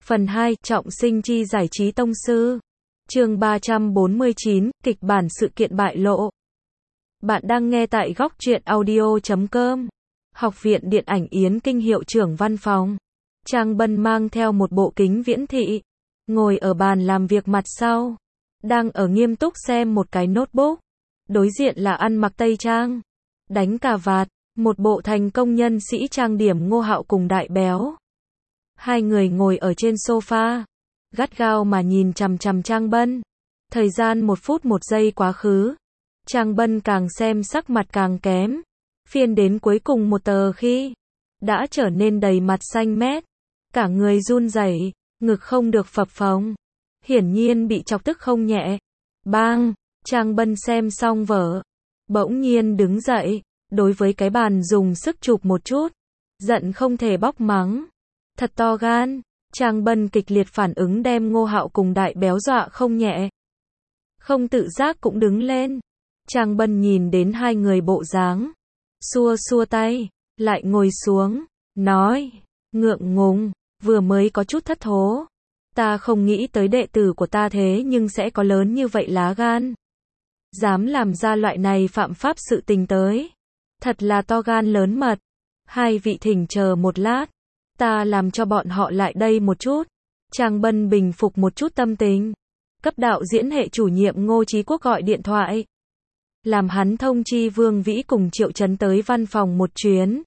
Phần 2, trọng sinh chi giải trí tông sư. Chương 349, kịch bản sự kiện bại lộ. Bạn đang nghe tại góc truyện audio.com. Học viện Điện ảnh Yến Kinh hiệu trưởng văn phòng. Trang Bân mang theo một bộ kính viễn thị, ngồi ở bàn làm việc mặt sau, đang ở nghiêm túc xem một cái notebook. Đối diện là ăn mặc tây trang, đánh cà vạt, một bộ thành công nhân sĩ trang điểm Ngô Hạo cùng Đại Béo. Hai người ngồi ở trên sofa, gắt gao mà nhìn chằm chằm Trang Bân. Thời gian 1 phút 1 giây quá khứ. Trang Bân càng xem sắc mặt càng kém. Phiên đến cuối cùng một tờ khi đã trở nên đầy mặt xanh mét, cả người run rẩy, ngực không được phập phồng. Hiển nhiên bị chọc tức không nhẹ. Bang, Trang Bân xem xong vở, bỗng nhiên đứng dậy, đối với cái bàn dùng sức chụp một chút, giận không thể bóc mắng. Thật to gan. Trang Bân kịch liệt phản ứng đem Ngô Hạo cùng Đại Béo dọa không nhẹ. Không tự giác cũng đứng lên. Trang Bân nhìn đến hai người bộ dáng, xua xua tay, lại ngồi xuống, nói, ngượng ngùng, vừa mới có chút thất thố. Ta không nghĩ tới đệ tử của ta thế nhưng sẽ có lớn như vậy lá gan. Dám làm ra loại này phạm pháp sự tình tới. Thật là to gan lớn mật. Hai vị thỉnh chờ một lát. Ta làm cho bọn họ lại đây một chút. Trang Bân bình phục một chút tâm tình. Cấp đạo diễn hệ chủ nhiệm Ngô Chí Quốc gọi điện thoại, làm hắn thông chi Vương Vĩ cùng Triệu Chấn tới văn phòng một chuyến.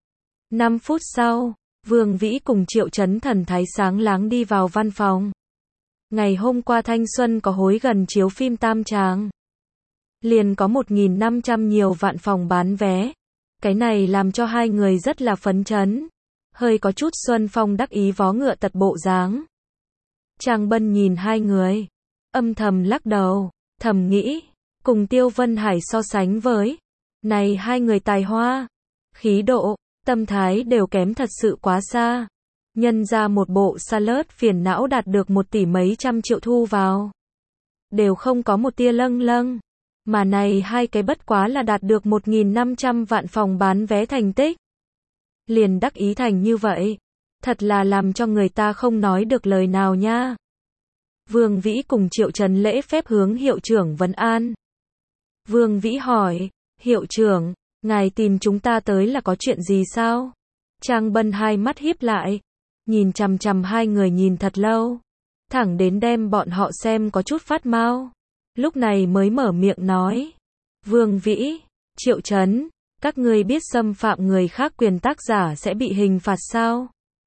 5 phút sau, Vương Vĩ cùng Triệu Chấn thần thái sáng láng đi vào văn phòng. Ngày hôm qua Thanh Xuân có hối gần chiếu phim tam tràng, liền có 1.500 nhiều vạn phòng bán vé. Cái này làm cho hai người rất là phấn chấn, hơi có chút Xuân Phong đắc ý vó ngựa tật bộ dáng. Trang Bân nhìn hai người, âm thầm lắc đầu, thầm nghĩ, cùng Tiêu Vân Hải so sánh với, này hai người tài hoa, khí độ, tâm thái đều kém thật sự quá xa. Nhân ra một bộ Salad phiền não đạt được 1 tỷ mấy trăm triệu thu vào, đều không có một tia lâng lâng. Mà này hai cái bất quá là đạt được 1.500 vạn phòng bán vé thành tích, liền đắc ý thành như vậy, thật là làm cho người ta không nói được lời nào nha. Vương Vĩ cùng Triệu Chấn lễ phép hướng hiệu trưởng vấn an. Vương Vĩ hỏi, hiệu trưởng, ngài tìm chúng ta tới là có chuyện gì sao? Trang Bân hai mắt híp lại, nhìn chằm chằm hai người nhìn thật lâu, thẳng đến đem bọn họ xem có chút phát mau. Lúc này mới mở miệng nói, Vương Vĩ, Triệu Chấn, các ngươi biết xâm phạm người khác quyền tác giả sẽ bị hình phạt sao?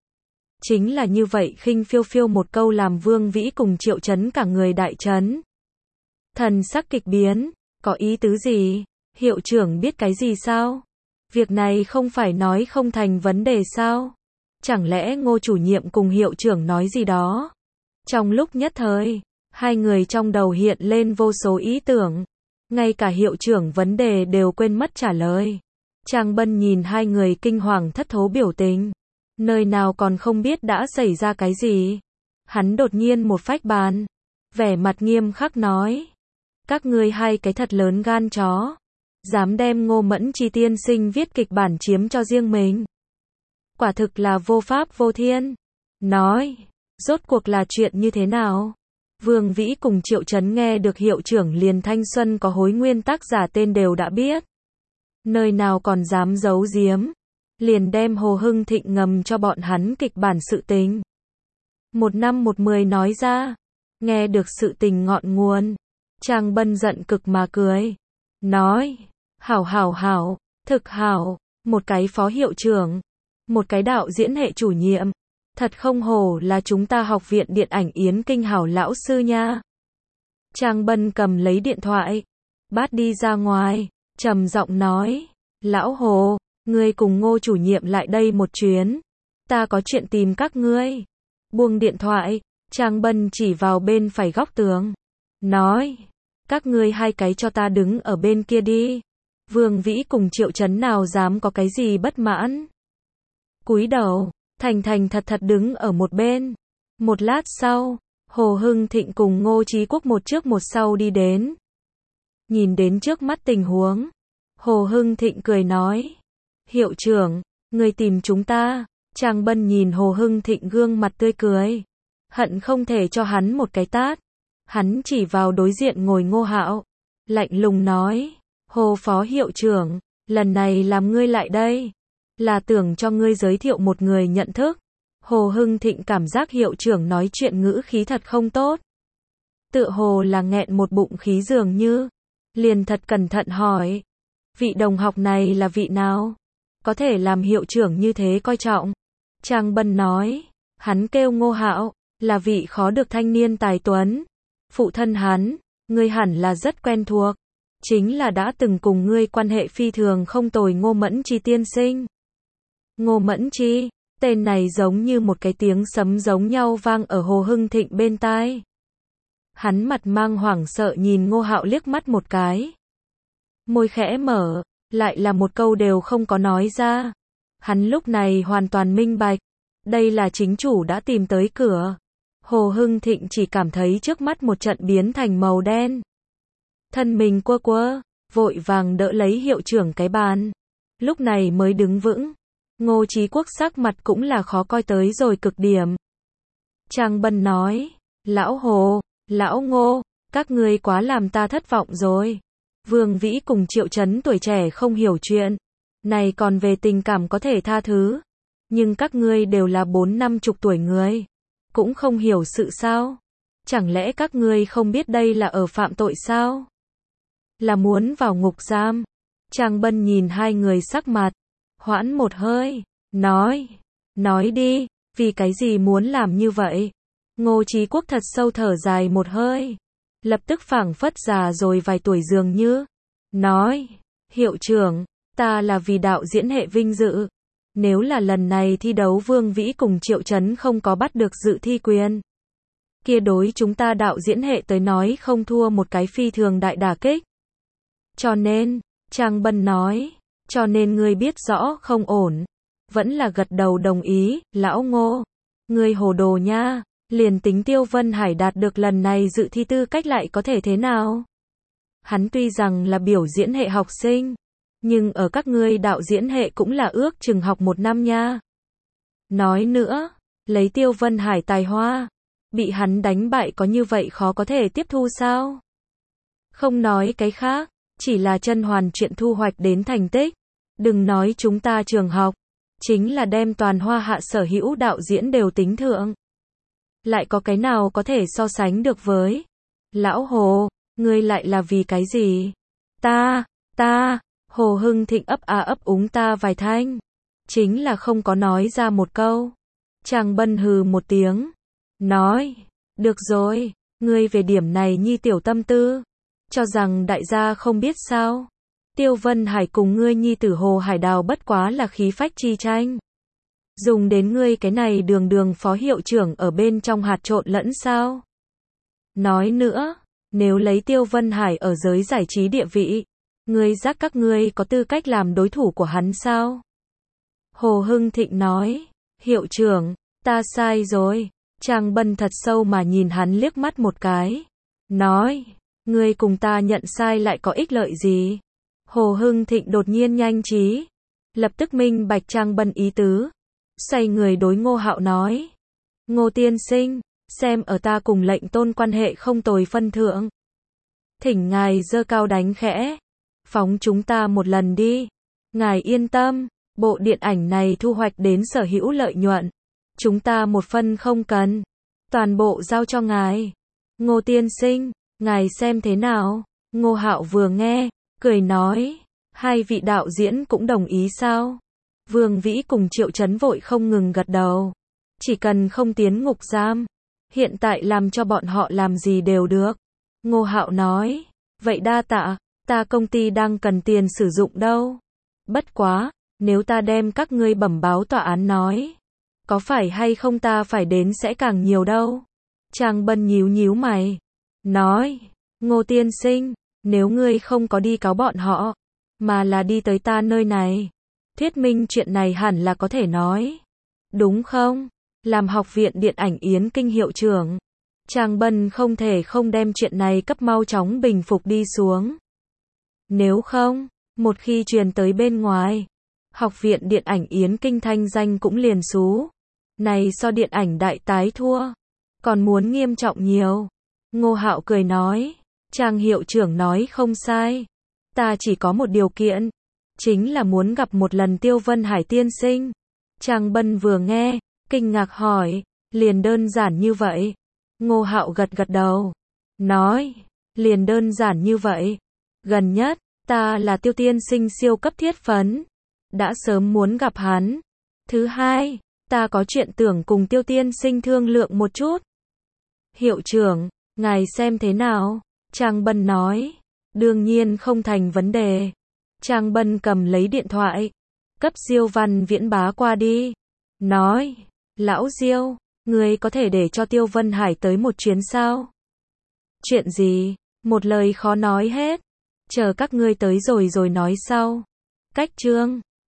Chính là như vậy khinh phiêu phiêu một câu làm Vương Vĩ cùng Triệu Chấn cả người đại chấn. Thần sắc kịch biến, có ý tứ gì? Hiệu trưởng biết cái gì sao? Việc này không phải nói không thành vấn đề sao? Chẳng lẽ Ngô chủ nhiệm cùng hiệu trưởng nói gì đó? Trong lúc nhất thời, hai người trong đầu hiện lên vô số ý tưởng, ngay cả hiệu trưởng vấn đề đều quên mất trả lời. Trang Bân nhìn hai người kinh hoàng thất thố biểu tình, nơi nào còn không biết đã xảy ra cái gì. Hắn đột nhiên một phách bàn, vẻ mặt nghiêm khắc nói, các ngươi hai cái thật lớn gan chó, dám đem Ngô Mẫn Chi tiên sinh viết kịch bản chiếm cho riêng mình. Quả thực là vô pháp vô thiên. Nói, rốt cuộc là chuyện như thế nào? Vương Vĩ cùng Triệu Chấn nghe được hiệu trưởng liền Thanh Xuân có hối nguyên tác giả tên đều đã biết, nơi nào còn dám giấu giếm, liền đem Hồ Hưng Thịnh ngầm cho bọn hắn kịch bản sự tình. 1 năm 1 10 nói ra, nghe được sự tình ngọn nguồn, Trang Bân giận cực mà cười, nói, hảo, thực hảo, một cái phó hiệu trưởng, một cái đạo diễn hệ chủ nhiệm, thật không hổ là chúng ta học viện điện ảnh Yến Kinh hảo lão sư nha. Trang Bân cầm lấy điện thoại, bắt đi ra ngoài, trầm giọng nói, lão Hồ, ngươi cùng Ngô chủ nhiệm lại đây một chuyến, ta có chuyện tìm các ngươi. Buông điện thoại, Trang Bân chỉ vào bên phải góc tường, nói, các ngươi hai cái cho ta đứng ở bên kia đi. Vương Vĩ cùng Triệu Chấn nào dám có cái gì bất mãn, cúi đầu, thành thành thật thật đứng ở một bên. Một lát sau, Hồ Hưng Thịnh cùng Ngô Chí Quốc một trước một sau đi đến. Nhìn đến trước mắt tình huống, Hồ Hưng Thịnh cười nói, hiệu trưởng, người tìm chúng ta. Trang Bân nhìn Hồ Hưng Thịnh gương mặt tươi cười, hận không thể cho hắn một cái tát. Hắn chỉ vào đối diện ngồi Ngô Hạo, lạnh lùng nói, Hồ phó hiệu trưởng, lần này làm ngươi lại đây, là tưởng cho ngươi giới thiệu một người nhận thức. Hồ Hưng Thịnh cảm giác hiệu trưởng nói chuyện ngữ khí thật không tốt. Tựa hồ là nghẹn một bụng khí dường như. Liền thật cẩn thận hỏi, vị đồng học này là vị nào? Có thể làm hiệu trưởng như thế coi trọng. Trang Bân nói, hắn kêu Ngô Hạo, là vị khó được thanh niên tài tuấn. Phụ thân hắn, ngươi hẳn là rất quen thuộc. Chính là đã từng cùng ngươi quan hệ phi thường không tồi Ngô Mẫn Chi tiên sinh. Ngô Mẫn Chi, tên này giống như một cái tiếng sấm giống nhau vang ở Hồ Hưng Thịnh bên tai. Hắn mặt mang hoảng sợ nhìn Ngô Hạo liếc mắt một cái. Môi khẽ mở, lại là một câu đều không có nói ra. Hắn lúc này hoàn toàn minh bạch, đây là chính chủ đã tìm tới cửa. Hồ Hưng Thịnh chỉ cảm thấy trước mắt một trận biến thành màu đen. Thân mình quơ quơ, vội vàng đỡ lấy hiệu trưởng cái bàn. Lúc này mới đứng vững. Ngô Chí Quốc sắc mặt cũng là khó coi tới rồi cực điểm. Trang Bân nói, lão Hồ, lão Ngô, các ngươi quá làm ta thất vọng rồi. Vương Vĩ cùng Triệu Chấn tuổi trẻ không hiểu chuyện. Này còn về tình cảm có thể tha thứ. Nhưng các ngươi đều là 4-50 tuổi người. Cũng không hiểu sự sao? Chẳng lẽ các ngươi không biết đây là ở phạm tội sao? Là muốn vào ngục giam? Trang Bân nhìn hai người sắc mặt, hoãn một hơi, nói đi, vì cái gì muốn làm như vậy? Ngô Chí Quốc thật sâu thở dài một hơi, lập tức phảng phất già rồi vài tuổi dường như, nói, hiệu trưởng, ta là vì đạo diễn hệ vinh dự. Nếu là lần này thi đấu Vương Vĩ cùng Triệu Chấn không có bắt được dự thi quyền, kia đối chúng ta đạo diễn hệ tới nói không thua một cái phi thường đại đả kích. Cho nên, Trang Bân nói, cho nên ngươi biết rõ không ổn, vẫn là gật đầu đồng ý, lão Ngô, ngươi hồ đồ nha, liền tính Tiêu Vân Hải đạt được lần này dự thi tư cách lại có thể thế nào? Hắn tuy rằng là biểu diễn hệ học sinh, nhưng ở các ngươi đạo diễn hệ cũng là ước chừng học 1 năm nha. Nói nữa, lấy Tiêu Vân Hải tài hoa, bị hắn đánh bại có như vậy khó có thể tiếp thu sao? Không nói cái khác, chỉ là chân hoàn chuyện thu hoạch đến thành tích. Đừng nói chúng ta trường học, chính là đem toàn Hoa Hạ sở hữu đạo diễn đều tính thượng. Lại có cái nào có thể so sánh được với? Lão Hồ, ngươi lại là vì cái gì? Ta, Hồ Hưng Thịnh ấp úng ta vài thanh. Chính là không có nói ra một câu. Trang Bân hừ một tiếng. Nói, được rồi, ngươi về điểm này nhi tiểu tâm tư. Cho rằng đại gia không biết sao. Tiêu Vân Hải cùng ngươi nhi tử Hồ Hải Đào bất quá là khí phách chi tranh. Dùng đến ngươi cái này đường phó hiệu trưởng ở bên trong hạt trộn lẫn sao? Nói nữa, nếu lấy Tiêu Vân Hải ở giới giải trí địa vị, ngươi giác các ngươi có tư cách làm đối thủ của hắn sao? Hồ Hưng Thịnh nói, hiệu trưởng, ta sai rồi. Trang Bân thật sâu mà nhìn hắn liếc mắt một cái. Nói, ngươi cùng ta nhận sai lại có ích lợi gì? Hồ Hưng Thịnh đột nhiên nhanh trí, lập tức minh bạch Trang Bân ý tứ. Xoay người đối Ngô Hạo nói, Ngô tiên sinh, xem ở ta cùng lệnh tôn quan hệ không tồi phân thượng, thỉnh ngài giơ cao đánh khẽ, phóng chúng ta một lần đi. Ngài yên tâm, bộ điện ảnh này thu hoạch đến sở hữu lợi nhuận, chúng ta một phân không cần, toàn bộ giao cho ngài. Ngô tiên sinh, ngài xem thế nào? Ngô Hạo vừa nghe, cười nói, hai vị đạo diễn cũng đồng ý sao? Vương Vĩ cùng Triệu Chấn vội không ngừng gật đầu. Chỉ cần không tiến ngục giam, hiện tại làm cho bọn họ làm gì đều được. Ngô Hạo nói, vậy đa tạ, ta công ty đang cần tiền sử dụng đâu. Bất quá, nếu ta đem các ngươi bẩm báo tòa án nói, có phải hay không ta phải đến sẽ càng nhiều đâu. Trang Bân nhíu mày, nói, Ngô tiên sinh, nếu ngươi không có đi cáo bọn họ, mà là đi tới ta nơi này, thuyết minh chuyện này hẳn là có thể nói. Đúng không? Làm học viện điện ảnh Yến Kinh hiệu trưởng, Trang Bân không thể không đem chuyện này cấp mau chóng bình phục đi xuống. Nếu không, một khi truyền tới bên ngoài, học viện điện ảnh Yến Kinh thanh danh cũng liền xú. Này so điện ảnh đại tái thua, còn muốn nghiêm trọng nhiều. Ngô Hạo cười nói, Trang hiệu trưởng nói không sai. Ta chỉ có một điều kiện, chính là muốn gặp một lần Tiêu Vân Hải tiên sinh. Trang Bân vừa nghe, kinh ngạc hỏi, liền đơn giản như vậy? Ngô Hạo gật gật đầu, nói, liền đơn giản như vậy. Gần nhất, ta là Tiêu tiên sinh siêu cấp thiết phấn, đã sớm muốn gặp hắn. Thứ hai, ta có chuyện tưởng cùng Tiêu tiên sinh thương lượng một chút. Hiệu trưởng, ngài xem thế nào? Trang Bân nói, đương nhiên không thành vấn đề. Trang Bân cầm lấy điện thoại, cấp Diêu Văn Viễn bá qua đi, nói, lão Diêu, ngươi có thể để cho Tiêu Vân Hải tới một chuyến sao? Chuyện gì? Một lời khó nói hết, chờ các ngươi tới rồi nói sau. Cách chương